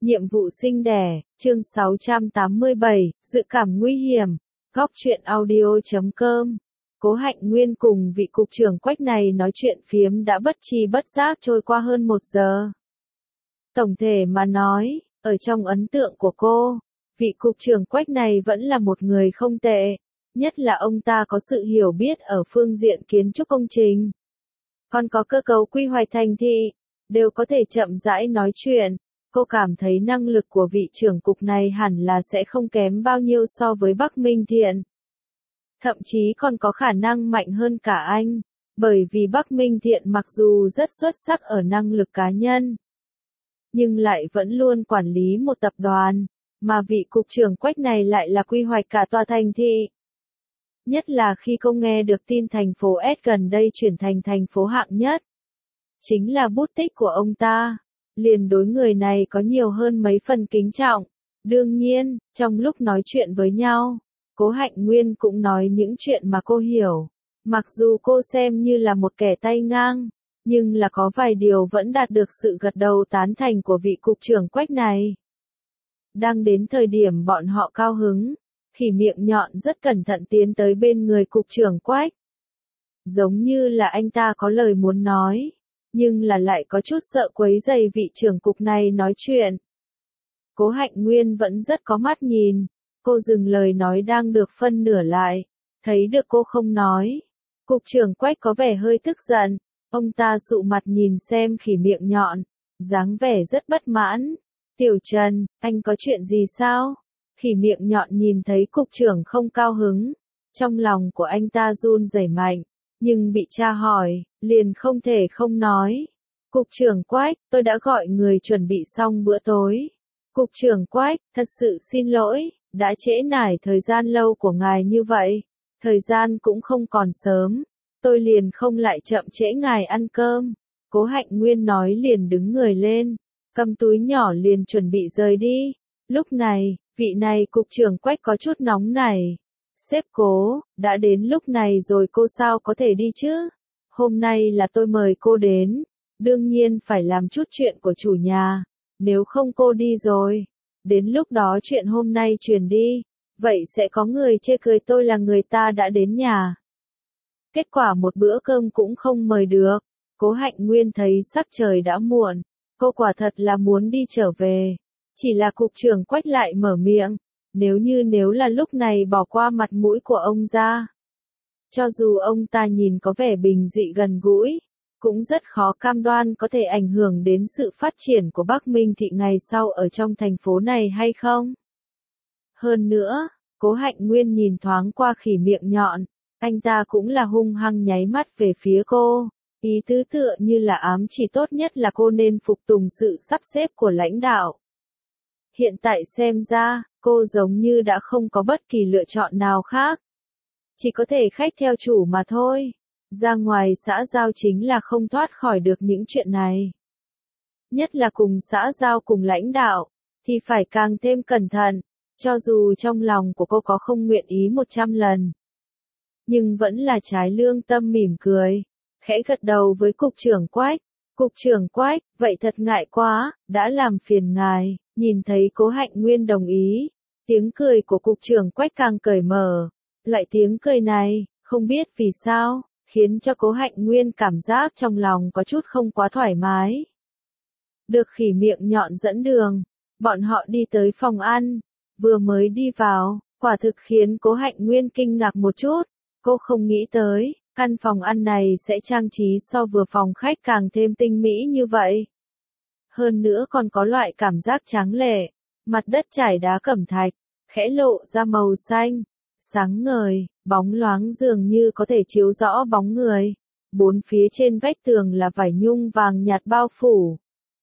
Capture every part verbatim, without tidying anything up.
Nhiệm vụ sinh đẻ, chương sáu trăm tám mươi bảy, dự cảm nguy hiểm, góc truyện audio chấm com. Cố Hạnh Nguyên cùng vị cục trưởng Quách này nói chuyện phiếm đã bất tri bất giác trôi qua hơn một giờ. Tổng thể mà nói, ở trong ấn tượng của cô, vị cục trưởng Quách này vẫn là một người không tệ, nhất là ông ta có sự hiểu biết ở phương diện kiến trúc công trình. Còn có cơ cấu quy hoạch thành thị, đều có thể chậm rãi nói chuyện. Cô cảm thấy năng lực của vị trưởng cục này hẳn là sẽ không kém bao nhiêu so với Bắc Minh Thiện. Thậm chí còn có khả năng mạnh hơn cả anh, bởi vì Bắc Minh Thiện mặc dù rất xuất sắc ở năng lực cá nhân, nhưng lại vẫn luôn quản lý một tập đoàn, mà vị cục trưởng Quách này lại là quy hoạch cả tòa thành thị. Nhất là khi cô nghe được tin thành phố S gần đây chuyển thành thành phố hạng nhất, chính là bút tích của ông ta. Liền đối người này có nhiều hơn mấy phần kính trọng. Đương nhiên, trong lúc nói chuyện với nhau, Cố Hạnh Nguyên cũng nói những chuyện mà cô hiểu. Mặc dù cô xem như là một kẻ tay ngang, nhưng là có vài điều vẫn đạt được sự gật đầu tán thành của vị cục trưởng Quách này. Đang đến thời điểm bọn họ cao hứng, Khỉ Miệng Nhọn rất cẩn thận tiến tới bên người cục trưởng Quách. Giống như là anh ta có lời muốn nói, nhưng là lại có chút sợ quấy rầy vị trưởng cục này nói chuyện. Cố Hạnh Nguyên vẫn rất có mắt nhìn, cô dừng lời nói đang được phân nửa lại, thấy được cô không nói. Cục trưởng Quách có vẻ hơi tức giận, ông ta dụ mặt nhìn xem Khỉ Miệng Nhọn, dáng vẻ rất bất mãn. Tiểu Trần, anh có chuyện gì sao? Khỉ Miệng Nhọn nhìn thấy cục trưởng không cao hứng, trong lòng của anh ta run rẩy mạnh. Nhưng bị cha hỏi, liền không thể không nói. Cục trưởng Quách, tôi đã gọi người chuẩn bị xong bữa tối. Cục trưởng Quách, thật sự xin lỗi, đã trễ nải thời gian lâu của ngài như vậy. Thời gian cũng không còn sớm, tôi liền không lại chậm trễ ngài ăn cơm. Cố Hạnh Nguyên nói liền đứng người lên, cầm túi nhỏ liền chuẩn bị rời đi. Lúc này, vị này cục trưởng Quách có chút nóng nảy. Sếp Cố, đã đến lúc này rồi cô sao có thể đi chứ? Hôm nay là tôi mời cô đến, đương nhiên phải làm chút chuyện của chủ nhà, nếu không cô đi rồi. Đến lúc đó chuyện hôm nay truyền đi, vậy sẽ có người chê cười tôi là người ta đã đến nhà. Kết quả một bữa cơm cũng không mời được. Cố Hạnh Nguyên thấy sắc trời đã muộn, cô quả thật là muốn đi trở về. Chỉ là cục trưởng Quách lại mở miệng. Nếu như nếu là lúc này bỏ qua mặt mũi của ông ra. Cho dù ông ta nhìn có vẻ bình dị gần gũi, cũng rất khó cam đoan có thể ảnh hưởng đến sự phát triển của Bắc Minh Thị ngày sau ở trong thành phố này hay không. Hơn nữa, Cố Hạnh Nguyên nhìn thoáng qua Khỉ Miệng Nhọn, anh ta cũng là hung hăng nháy mắt về phía cô, ý tứ tựa như là ám chỉ tốt nhất là cô nên phục tùng sự sắp xếp của lãnh đạo. Hiện tại xem ra, cô giống như đã không có bất kỳ lựa chọn nào khác. Chỉ có thể khách theo chủ mà thôi. Ra ngoài xã giao chính là không thoát khỏi được những chuyện này. Nhất là cùng xã giao cùng lãnh đạo, thì phải càng thêm cẩn thận, cho dù trong lòng của cô có không nguyện ý một trăm lần. Nhưng vẫn là trái lương tâm mỉm cười, khẽ gật đầu với cục trưởng Quách. Cục trưởng Quách, vậy thật ngại quá, đã làm phiền ngài. Nhìn thấy Cố Hạnh Nguyên đồng ý, tiếng cười của cục trưởng Quách càng cởi mở. Loại tiếng cười này, không biết vì sao, khiến cho Cố Hạnh Nguyên cảm giác trong lòng có chút không quá thoải mái. Được Khỉ Miệng Nhọn dẫn đường, bọn họ đi tới phòng ăn, vừa mới đi vào, quả thực khiến Cố Hạnh Nguyên kinh ngạc một chút. Cô không nghĩ tới, căn phòng ăn này sẽ trang trí so vừa phòng khách càng thêm tinh mỹ như vậy. Hơn nữa còn có loại cảm giác tráng lệ, mặt đất trải đá cẩm thạch, khẽ lộ ra màu xanh, sáng ngời, bóng loáng dường như có thể chiếu rõ bóng người. Bốn phía trên vách tường là vải nhung vàng nhạt bao phủ,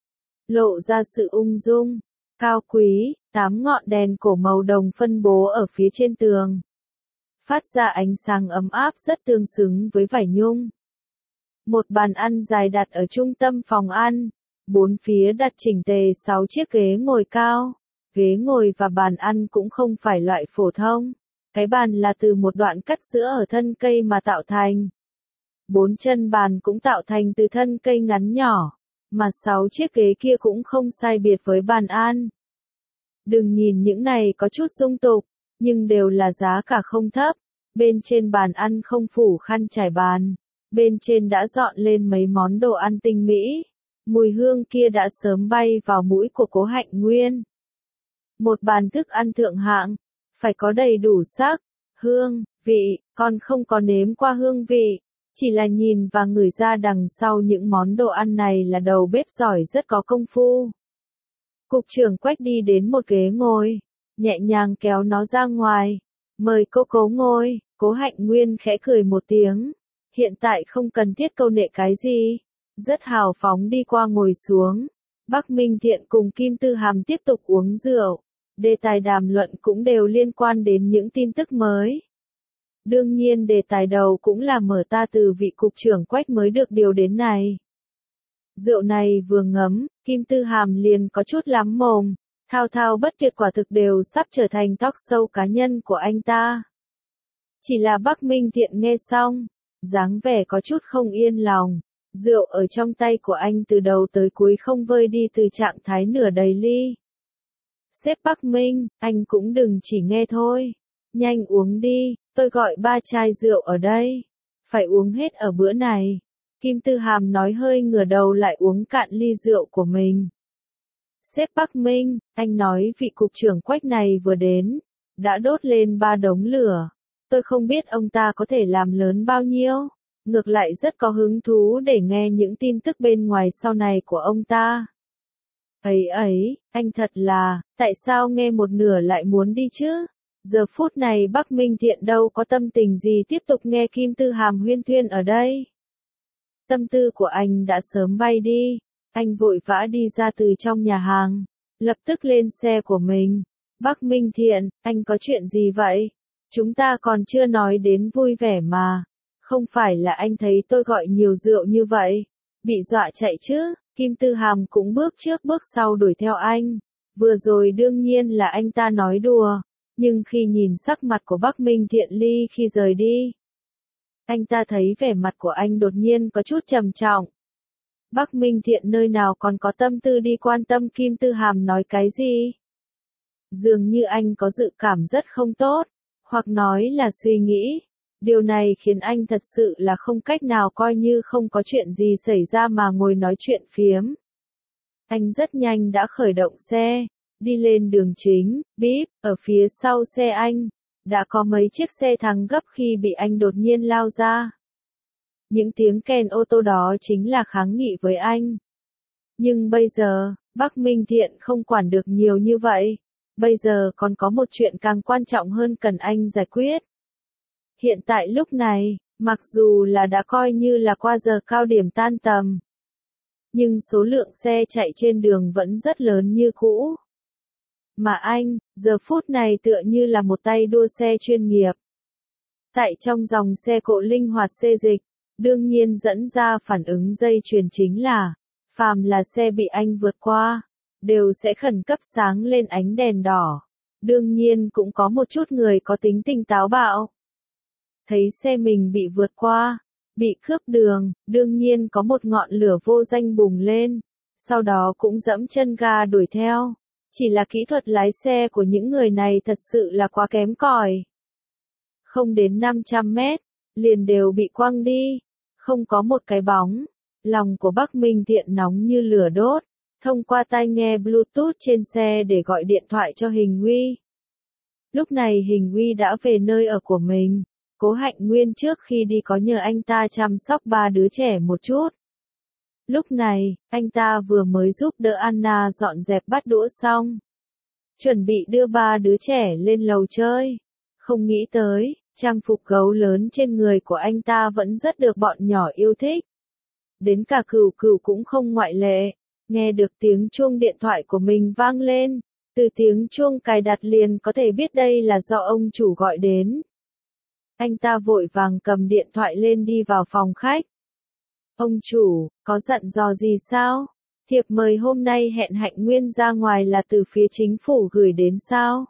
lộ ra sự ung dung, cao quý. Tám ngọn đèn cổ màu đồng phân bố ở phía trên tường, phát ra ánh sáng ấm áp rất tương xứng với vải nhung. Một bàn ăn dài đặt ở trung tâm phòng ăn. Bốn phía đặt chỉnh tề sáu chiếc ghế ngồi cao. Ghế ngồi và bàn ăn cũng không phải loại phổ thông. Cái bàn là từ một đoạn cắt giữa ở thân cây mà tạo thành. Bốn chân bàn cũng tạo thành từ thân cây ngắn nhỏ. mà sáu chiếc ghế kia cũng không sai biệt với bàn ăn. Đừng nhìn những này có chút dung tục, nhưng đều là giá cả không thấp. Bên trên bàn ăn không phủ khăn trải bàn, bên trên đã dọn lên mấy món đồ ăn tinh mỹ. Mùi hương kia đã sớm bay vào mũi của Cố Hạnh Nguyên. Một bàn thức ăn thượng hạng, phải có đầy đủ sắc, hương, vị, còn không có nếm qua hương vị. Chỉ là nhìn và ngửi ra đằng sau những món đồ ăn này là đầu bếp giỏi rất có công phu. Cục trưởng Quách đi đến một ghế ngồi, nhẹ nhàng kéo nó ra ngoài. Mời cô Cố ngồi. Cố Hạnh Nguyên khẽ cười một tiếng. Hiện tại không cần thiết câu nệ cái gì. Rất hào phóng đi qua ngồi xuống. Bắc Minh Thiện cùng Kim Tư Hàm tiếp tục uống rượu. Đề tài đàm luận cũng đều liên quan đến những tin tức mới. Đương nhiên đề tài đầu cũng là mở ta từ vị cục trưởng Quách mới được điều đến này. Rượu này vừa ngấm, Kim Tư Hàm liền có chút lắm mồm. Thao thao bất tuyệt quả thực đều sắp trở thành talk show cá nhân của anh ta. Chỉ là Bắc Minh Thiện nghe xong, dáng vẻ có chút không yên lòng. Rượu ở trong tay của anh từ đầu tới cuối không vơi đi từ trạng thái nửa đầy ly. Sếp Bắc Minh, anh cũng đừng chỉ nghe thôi. Nhanh uống đi, tôi gọi ba chai rượu ở đây. Phải uống hết ở bữa này. Kim Tư Hàm nói hơi ngửa đầu lại uống cạn ly rượu của mình. Sếp Bắc Minh, anh nói vị cục trưởng Quách này vừa đến, đã đốt lên ba đống lửa. Tôi không biết ông ta có thể làm lớn bao nhiêu. Ngược lại rất có hứng thú để nghe những tin tức bên ngoài sau này của ông ta. Ấy ấy, anh thật là, tại sao nghe một nửa lại muốn đi chứ? Giờ phút này Bắc Minh Thiện đâu có tâm tình gì tiếp tục nghe Kim Tư Hàm huyên thuyên ở đây. Tâm tư của anh đã sớm bay đi. Anh vội vã đi ra từ trong nhà hàng, lập tức lên xe của mình. Bắc Minh Thiện, anh có chuyện gì vậy? Chúng ta còn chưa nói đến vui vẻ mà. Không phải là anh thấy tôi gọi nhiều rượu như vậy, bị dọa chạy chứ? Kim Tư Hàm cũng bước trước bước sau đuổi theo anh. Vừa rồi đương nhiên là anh ta nói đùa, nhưng khi nhìn sắc mặt của Bắc Minh Thiện Ly khi rời đi, anh ta thấy vẻ mặt của anh đột nhiên có chút trầm trọng. Bắc Minh Thiện nơi nào còn có tâm tư đi quan tâm Kim Tư Hàm nói cái gì? Dường như anh có dự cảm rất không tốt, hoặc nói là suy nghĩ. Điều này khiến anh thật sự là không cách nào coi như không có chuyện gì xảy ra mà ngồi nói chuyện phiếm. Anh rất nhanh đã khởi động xe, đi lên đường chính, bíp, ở phía sau xe anh, đã có mấy chiếc xe thắng gấp khi bị anh đột nhiên lao ra. Những tiếng kèn ô tô đó chính là kháng nghị với anh. Nhưng bây giờ, Bắc Minh Thiện không quản được nhiều như vậy. Bây giờ còn có một chuyện càng quan trọng hơn cần anh giải quyết. Hiện tại lúc này, mặc dù là đã coi như là qua giờ cao điểm tan tầm, nhưng số lượng xe chạy trên đường vẫn rất lớn như cũ. Mà anh, giờ phút này tựa như là một tay đua xe chuyên nghiệp. Tại trong dòng xe cộ linh hoạt xê dịch, đương nhiên dẫn ra phản ứng dây chuyền chính là, phàm là xe bị anh vượt qua, đều sẽ khẩn cấp sáng lên ánh đèn đỏ. Đương nhiên cũng có một chút người có tính tình táo bạo. Thấy xe mình bị vượt qua, bị cướp đường, đương nhiên có một ngọn lửa vô danh bùng lên, sau đó cũng dẫm chân ga đuổi theo. Chỉ là kỹ thuật lái xe của những người này thật sự là quá kém cỏi. Không đến năm trăm mét, liền đều bị quăng đi, không có một cái bóng. Lòng của Bắc Minh Thiện nóng như lửa đốt, thông qua tai nghe Bluetooth trên xe để gọi điện thoại cho Hình Uy. Lúc này Hình Uy đã về nơi ở của mình. Cố Hạnh Nguyên trước khi đi có nhờ anh ta chăm sóc ba đứa trẻ một chút. Lúc này, anh ta vừa mới giúp đỡ Anna dọn dẹp bát đũa xong, chuẩn bị đưa ba đứa trẻ lên lầu chơi. Không nghĩ tới, trang phục gấu lớn trên người của anh ta vẫn rất được bọn nhỏ yêu thích. Đến cả Cửu Cửu cũng không ngoại lệ. Nghe được tiếng chuông điện thoại của mình vang lên, từ tiếng chuông cài đặt liền có thể biết đây là do ông chủ gọi đến. Anh ta vội vàng cầm điện thoại lên đi vào phòng khách. Ông chủ, có dặn dò gì sao? Thiệp mời hôm nay hẹn Hạnh Nguyên ra ngoài là từ phía chính phủ gửi đến sao?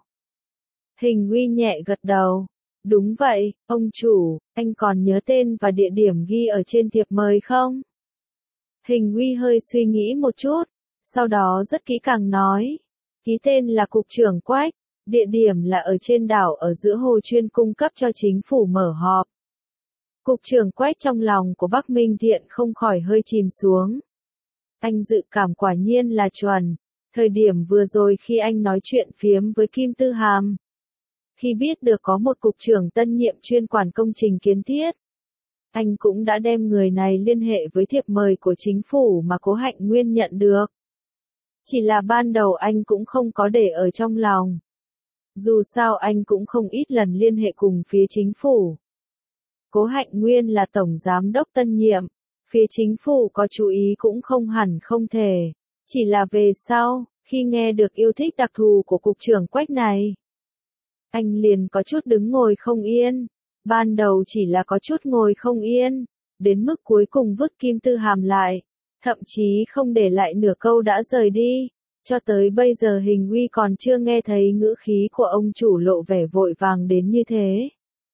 Hình Uy nhẹ gật đầu. Đúng vậy, ông chủ, anh còn nhớ tên và địa điểm ghi ở trên thiệp mời không? Hình Uy hơi suy nghĩ một chút, sau đó rất kỹ càng nói. Ký tên là Cục trưởng Quách, địa điểm là ở trên đảo ở giữa hồ chuyên cung cấp cho chính phủ mở họp. Cục trưởng Quách trong lòng của Bắc Minh Thiện không khỏi hơi chìm xuống. Anh dự cảm quả nhiên là chuẩn. Thời điểm vừa rồi khi anh nói chuyện phiếm với Kim Tư Hàm, khi biết được có một cục trưởng tân nhiệm chuyên quản công trình kiến thiết, anh cũng đã đem người này liên hệ với thiệp mời của chính phủ mà Cố Hạnh Nguyên nhận được. Chỉ là ban đầu anh cũng không có để ở trong lòng. Dù sao anh cũng không ít lần liên hệ cùng phía chính phủ. Cố Hạnh Nguyên là tổng giám đốc tân nhiệm, phía chính phủ có chú ý cũng không hẳn không thể. Chỉ là về sau, khi nghe được yêu thích đặc thù của cục trưởng Quách này, anh liền có chút đứng ngồi không yên. Ban đầu chỉ là có chút ngồi không yên, đến mức cuối cùng vứt Kim Tư Hàm lại, thậm chí không để lại nửa câu đã rời đi. Cho tới bây giờ Hình Uy còn chưa nghe thấy ngữ khí của ông chủ lộ vẻ vội vàng đến như thế.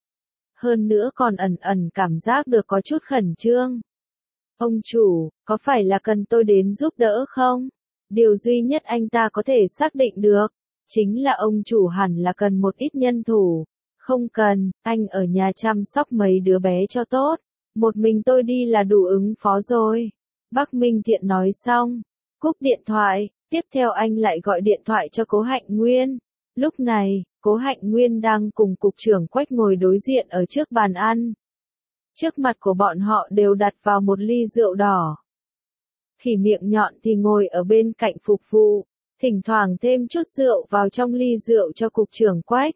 Hơn nữa còn ẩn ẩn cảm giác được có chút khẩn trương. Ông chủ, có phải là cần tôi đến giúp đỡ không? Điều duy nhất anh ta có thể xác định được, chính là ông chủ hẳn là cần một ít nhân thủ. Không cần, anh ở nhà chăm sóc mấy đứa bé cho tốt. Một mình tôi đi là đủ ứng phó rồi. Bắc Minh Thiện nói xong, cúp điện thoại, tiếp theo anh lại gọi điện thoại cho Cố Hạnh Nguyên. Lúc này, Cố Hạnh Nguyên đang cùng cục trưởng Quách ngồi đối diện ở trước bàn ăn. Trước mặt của bọn họ đều đặt vào một ly rượu đỏ. Khỉ miệng nhọn thì ngồi ở bên cạnh phục vụ, thỉnh thoảng thêm chút rượu vào trong ly rượu cho cục trưởng Quách.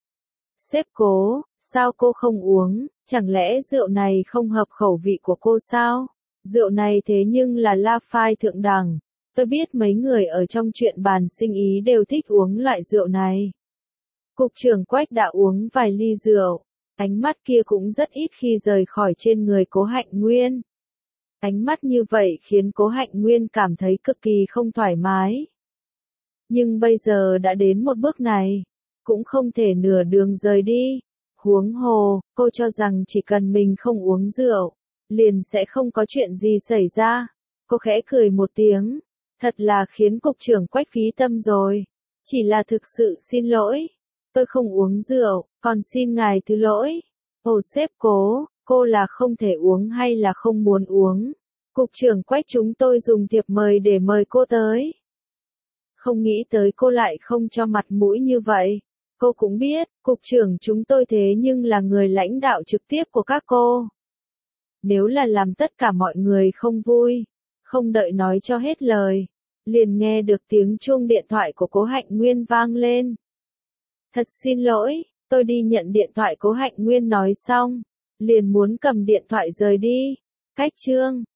Sếp Cố, sao cô không uống, chẳng lẽ rượu này không hợp khẩu vị của cô sao? Rượu này thế nhưng là La Phai thượng đẳng, tôi biết mấy người ở trong chuyện bàn sinh ý đều thích uống loại rượu này. Cục trưởng Quách đã uống vài ly rượu, ánh mắt kia cũng rất ít khi rời khỏi trên người Cố Hạnh Nguyên. Ánh mắt như vậy khiến Cố Hạnh Nguyên cảm thấy cực kỳ không thoải mái. Nhưng bây giờ đã đến một bước này, cũng không thể nửa đường rời đi. Huống hồ, cô cho rằng chỉ cần mình không uống rượu, liền sẽ không có chuyện gì xảy ra. Cô khẽ cười một tiếng, thật là khiến cục trưởng Quách phí tâm rồi. Chỉ là thực sự xin lỗi, tôi không uống rượu, còn xin ngài thứ lỗi. Ồ sếp Cố, cô là không thể uống hay là không muốn uống? Cục trưởng Quách chúng tôi dùng thiệp mời để mời cô tới. Không nghĩ tới cô lại không cho mặt mũi như vậy. Cô cũng biết, cục trưởng chúng tôi thế nhưng là người lãnh đạo trực tiếp của các cô. Nếu là làm tất cả mọi người không vui, không đợi nói cho hết lời, liền nghe được tiếng chuông điện thoại của Cố Hạnh Nguyên vang lên. Thật xin lỗi, tôi đi nhận điện thoại. Cố Hạnh Nguyên nói xong, liền muốn cầm điện thoại rời đi. Cách chương